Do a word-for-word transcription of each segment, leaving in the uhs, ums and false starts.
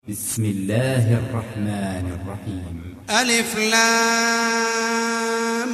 بسم الله الرحمن الرحيم. ألف لام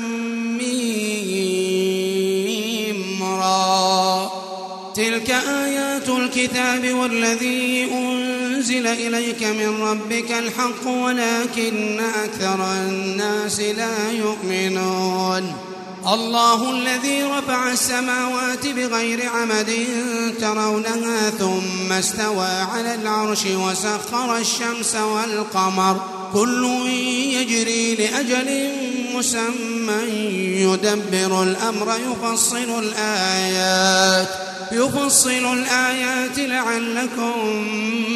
ميم را. تلك آيات الكتاب والذي أنزل إليك من ربك الحق ولكن أكثر الناس لا يؤمنون. الله الذي رفع السماوات بغير عمد ترونها ثم استوى على العرش وسخر الشمس والقمر كل يجري لأجل مسمى يدبر الأمر يفصل الآيات يفصل الآيات لعلكم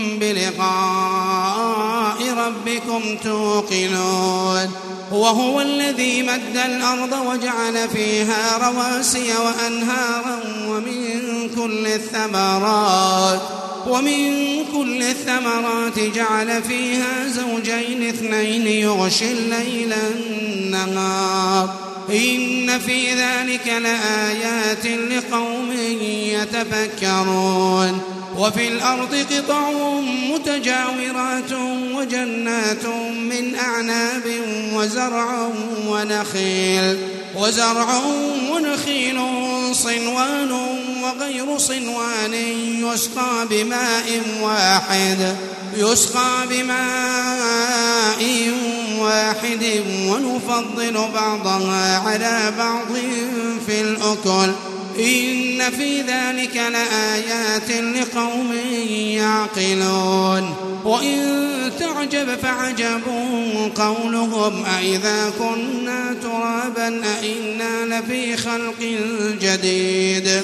بلقاء ربكم توقنون. وهو الذي مد الأرض وجعل فيها رواسي وأنهارا ومن كل الثمرات ومن كل الثمرات جعل فيها زوجين اثنين يغشي الليل النهار إن في ذلك لآيات لقوم يتفكرون. وفي الأرض قطع متجاورات وجنات من أعناب وزرع ونخيل وزرع ونخيل صنوان وغير صنوان يسقى بماء واحد يسقى بماء واحد ونفضل بعضها على بعض في الأكل إن في ذلك لآيات لقوم يعقلون. وإن تعجب فعجب قولهم أإذا كنا ترابا أإنا لفي خلق جديد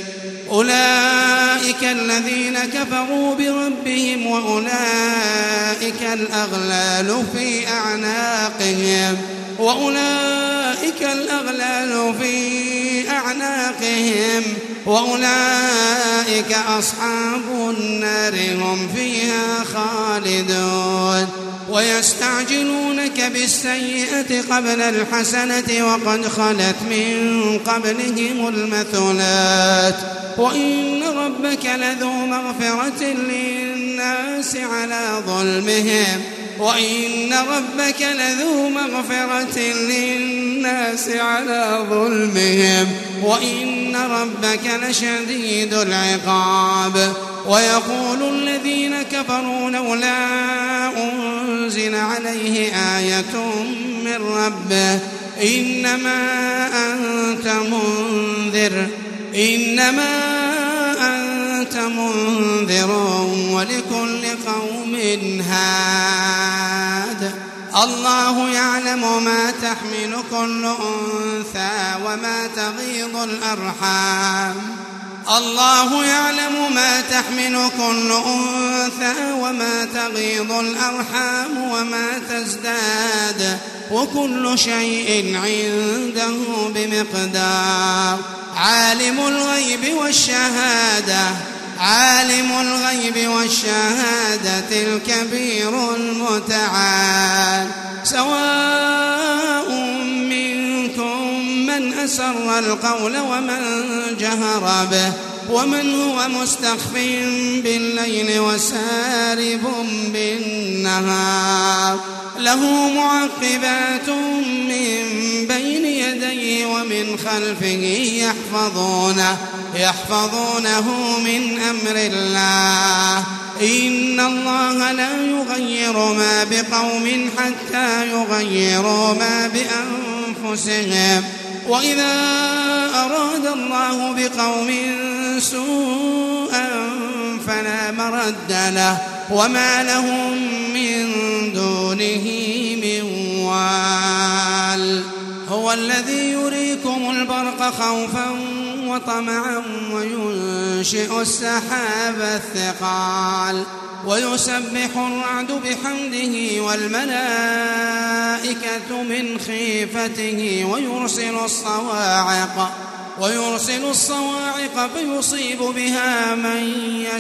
أولئك الذين كفروا بربهم وأولئك الأغلال في أعناقهم وأولئك الأغلال في أعناقهم وأولئك أصحاب النار هم فيها خالدون. ويستعجلونك بالسيئة قبل الحسنة وقد خلت من قبلهم المثلات وإن ربك لذو مغفرة للناس على ظلمهم وإن ربك لذو مغفرة للناس على ظلمهم وإن ربك لشديد العقاب. ويقول الذين كفروا لولا أنزل عليه آية من ربه إنما أنت منذر إنما أنت منذر ولكل قوم هاد. الله يعلم ما تحمل كل أنثى وما تغيض الأرحام الله يعلم ما تحمل كل أنثى وما تغيض الأرحام وما تزداد وكل شيء عنده بمقدار. عالم الغيب والشهادة عالم الغيب والشهادة الكبير المتعال. سواء منكم من أسر القول ومن جهر به ومن هو مستخف بالليل وسارب بالنهار له معقبات من بين يديه ومن خلفه يحفظونه يحفظونه من أمر الله إن الله لا يغير ما بقوم حتى يغيروا ما بأنفسهم وإذا أراد الله بقوم سوءا فلا مرد له وما لهم من دونه من وال. هو الذي يريكم البرق خوفا وطمعا وينشئ السحاب الثقال ويسبح الرعد بحمده والملائكة من خيفته ويرسل الصواعق ويرسل الصواعق فيصيب بها من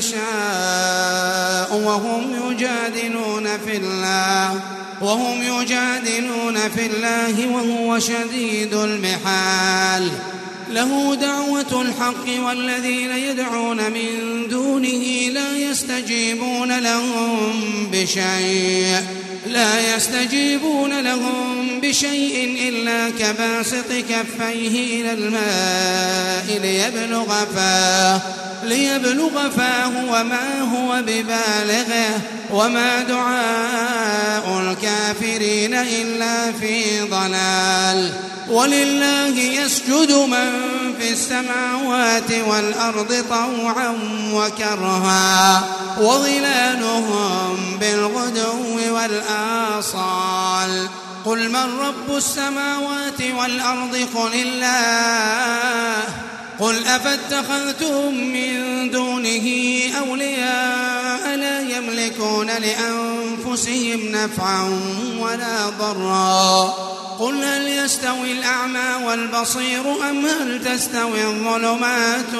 يشاء وهم يجادلون في الله وهم يجادلون في الله وهو شديد المحال. له دعوة الحق والذين يدعون من دونه لا يستجيبون لهم بشيء لا يستجيبون لهم بشيء إلا كباسط كفيه إلى الماء ليبلغ فاه ليبلغ فاه وما هو ببالغه وما دعاء الكافرين إلا في ضلال. ولله يسجد من في السماوات والأرض طوعا وكرها وظلالهم بالغدو والآصال. قل من رب السماوات والأرض قل الله قل أفاتخذتم من دونه أولياء لا يملكون لأنفسهم نفعا ولا ضرا. قل هل يستوي الأعمى والبصير أم هل تستوي الظلمات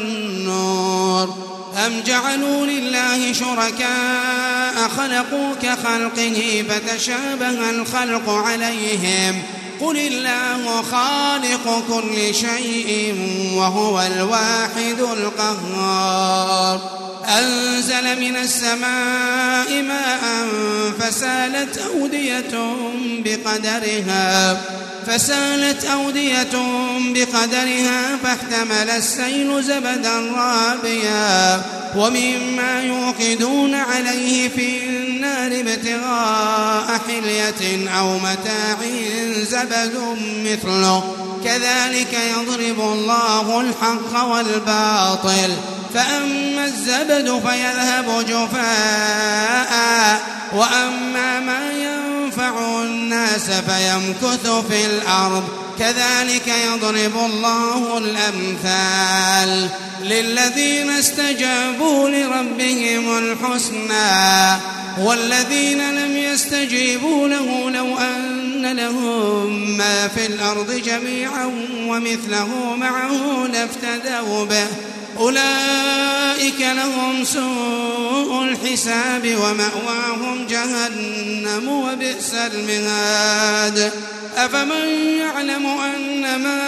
والنور أم جعلوا لله شركاء خلقوا كخلقه فتشابه الخلق عليهم قل الله خالق كل شيء وهو الواحد القهار. أنزل من السماء ماء فسالت أودية بقدرها فسالت أودية بقدرها فاحتمل السيل زبدا رابيا ومما يوقدون عليه في النار ابتغاء حلية أو متاع زبد مثله كذلك يضرب الله الحق والباطل. فأما الزبد فيذهب جفاء وأما ما ينفع الناس فيمكث في الأرض كذلك يضرب الله الأمثال. للذين استجابوا لربهم الحسنى والذين لم يستجيبوا له لو أن لهم ما في الأرض جميعا ومثله معه لافتدوا به أولئك لهم سوء الحساب ومأواهم جهنم وبئس المهاد. أفمن يعلم أن ما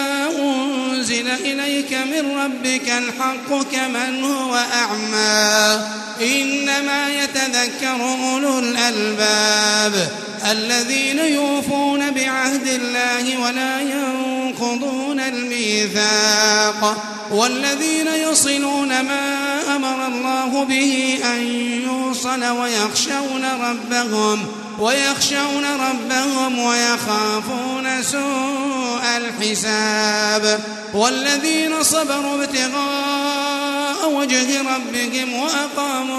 أنزل إليك من ربك الحق كمن هو أعمى إنما يتذكر أولو الألباب الذين يوفون بعهد الله ولا ينقضون الميثاق والذين يصلون ما أمر الله به أن يوصل ويخشون ربهم ويخشون ربهم ويخافون سوء الحساب. والذين صبروا ابتغاء وجه ربهم وأقاموا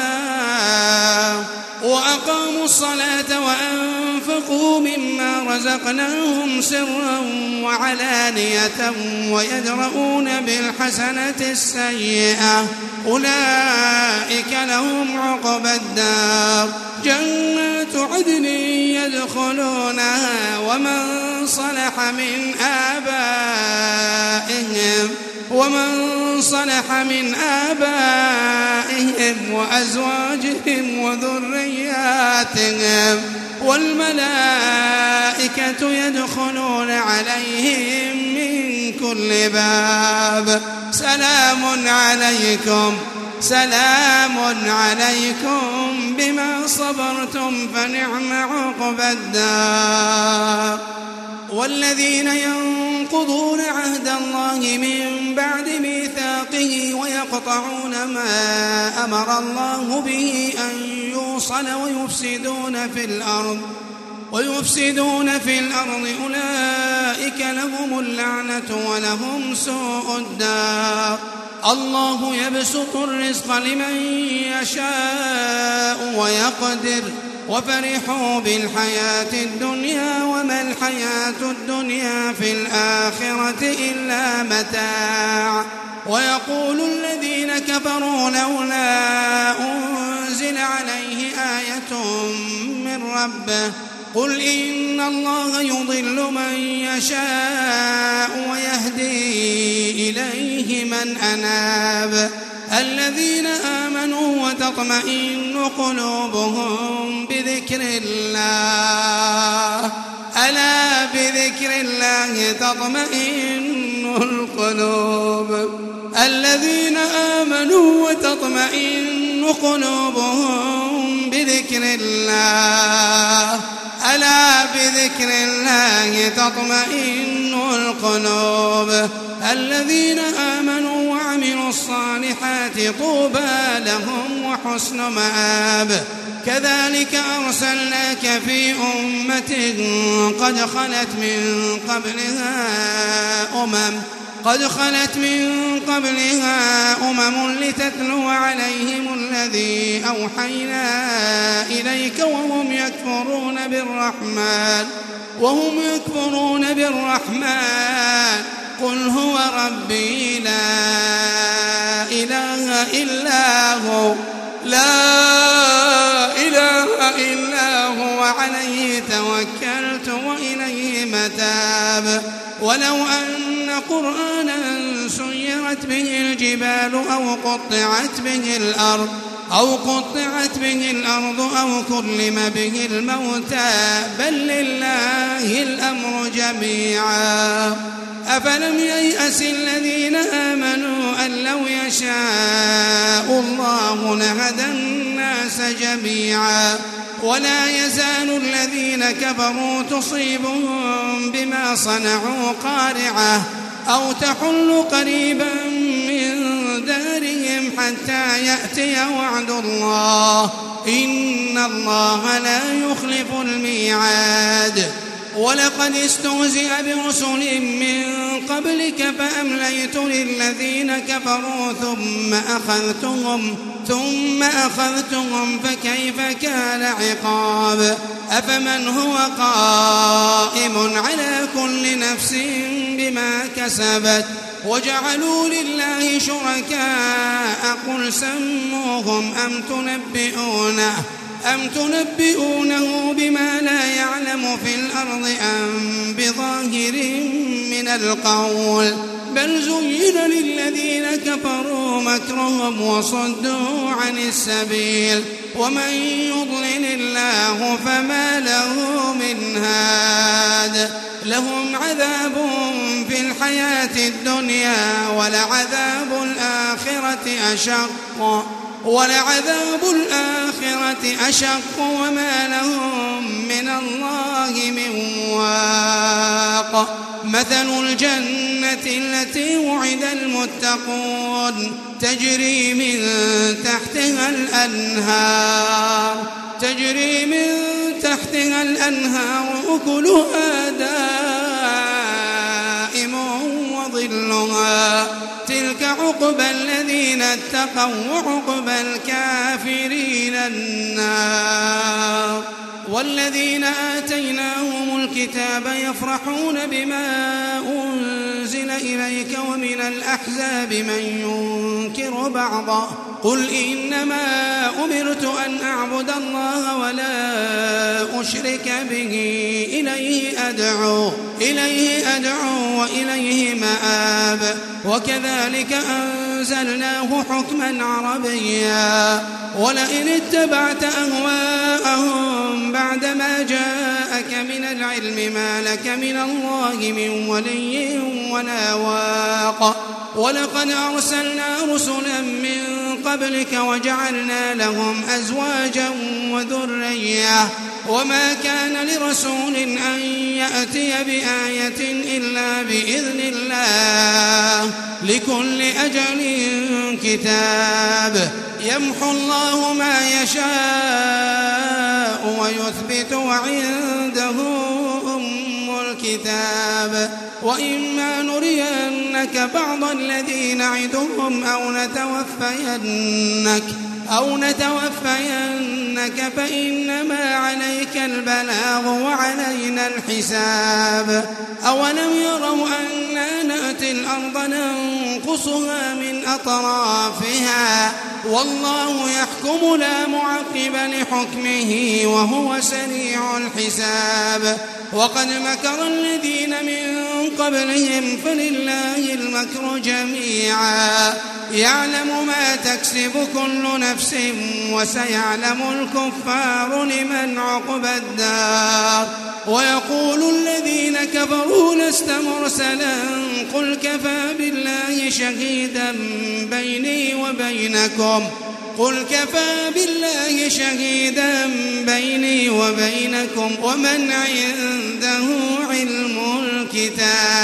الصلاة وأقاموا الصلاة وأنفقوا مما رزقناهم سرا وعلانية ويدرؤون بالحسنة السيئة أولئك لهم عقبى الدار جنات عدن يدخلونها ومن صلح من آبائهم ومن صلح من آبائهم وأزواجهم وذرياتهم والملائكة يدخلون عليهم من كل باب سلام عليكم سلام عليكم بما صبرتم فنعم عقبى الدار. والذين ينقضون عهد الله من بعد ميثاقه ويقطعون ما أمر الله به أن يوصل ويفسدون في الأرض ويفسدون في الأرض أولئك لهم اللعنة ولهم سوء الدار. الله يبسط الرزق لمن يشاء ويقدر وفرحوا بالحياة الدنيا وما الحياة الدنيا في الآخرة إلا متاع. ويقول الذين كفروا لولا أنزل عليه آية من ربه قل إن الله يضل من يشاء ويهدي إليه من أناب. الذين آمنوا وتطمئن قلوبهم بذكر الله ألا بذكر الله تطمئن القلوب الذين آمنوا وتطمئن قلوبهم بذكر الله ألا بذكر الله تطمئن القلوب الذين آمنوا وعملوا الصالحات طوبى لهم وحسن مآب كذلك أرسلناك في أمة قد خلت من قبلها أمم قد خلت من قبلها أمم لتتلو عليهم الذي أوحينا إليك وهم يكفرون بالرحمن وهم يكفرون بالرحمن قل هو ربي لا إله إلا هو لا إله إلا هو عليه توكلت وإليه متاب ولو أن قرآنا سيرت به الجبال أو قطعت به الأرض أو قطعت به الأرض أو كلم به الموتى بل لله الأمر جميعا أفلم ييأس الذين آمنوا أن لو يشاء الله لهدى الناس جميعا ولا يزال الذين كفروا تصيبهم بما صنعوا قارعة أو تحل قريبا من دارهم حتى يأتي وعد الله إن الله لا يخلف الميعاد ولقد استهزئ برسل من قبلك فأمليت للذين كفروا ثم أخذتهم ثم أخذتهم فكيف كان عقاب أفمن هو قائم على كل نفس بما كسبت وجعلوا لله شركاء قل سموهم أم تنبئونه أم تنبئونه بما لا يعلم في الأرض أم بظاهر من القول بل زين للذين كفروا مكرهم وصدوا عن السبيل ومن يضلل الله فما له من هاد لهم عذاب في الحياة الدنيا ولعذاب الآخرة أشق ولعذاب الآخرة أشق وما لهم من الله من واق مثل الجنة التي وعد المتقون تجري من تحتها الأنهار تجري من تحتها الأنهار أكلها دائم وظلها تلك عقبى الذين اتقوا وعقبى الكافرين النار والذين آتيناهم الكتاب يفرحون بما أنزل إليك ومن الأحزاب من ينكر بعضه قل إنما أمرت أن أعبد الله ولا أشرك به إليه أدعو إليه أدعو وإليه مآب وكذلك أنزلناه حكما عربيا ولئن اتبعت أهواءهم بعدما جاءك من العلم ما لك من الله من ولي ولا واق ولقد أرسلنا رسلا من قبلك وجعلنا لهم أزواجا وذرية وما كان لرسول أن يأتي بآية إلا بإذن الله لكل أجل كتاب يمحو الله ما يشاء ويثبت وعنده أم الكتاب وإما نرينك بعض الذي نعدهم أو نتوفينك أو نتوفينك فإنما عليك البلاغ وعلينا الحساب أولم يروا أنا نأتي الأرض ننقصها من أطرافها والله يحكم ربكم لا معقب لحكمه وهو سريع الحساب وقد مكر الذين من قبلهم فلله المكر جميعا يعلم ما تكسب كل نفس وسيعلم الكفار لمن عقبى الدار ويقول الذين كفروا لست مرسلا قل كفى بالله شهيدا بيني وبينكم قل كفى بالله شهيدا بيني وبينكم ومن عنده علم الكتاب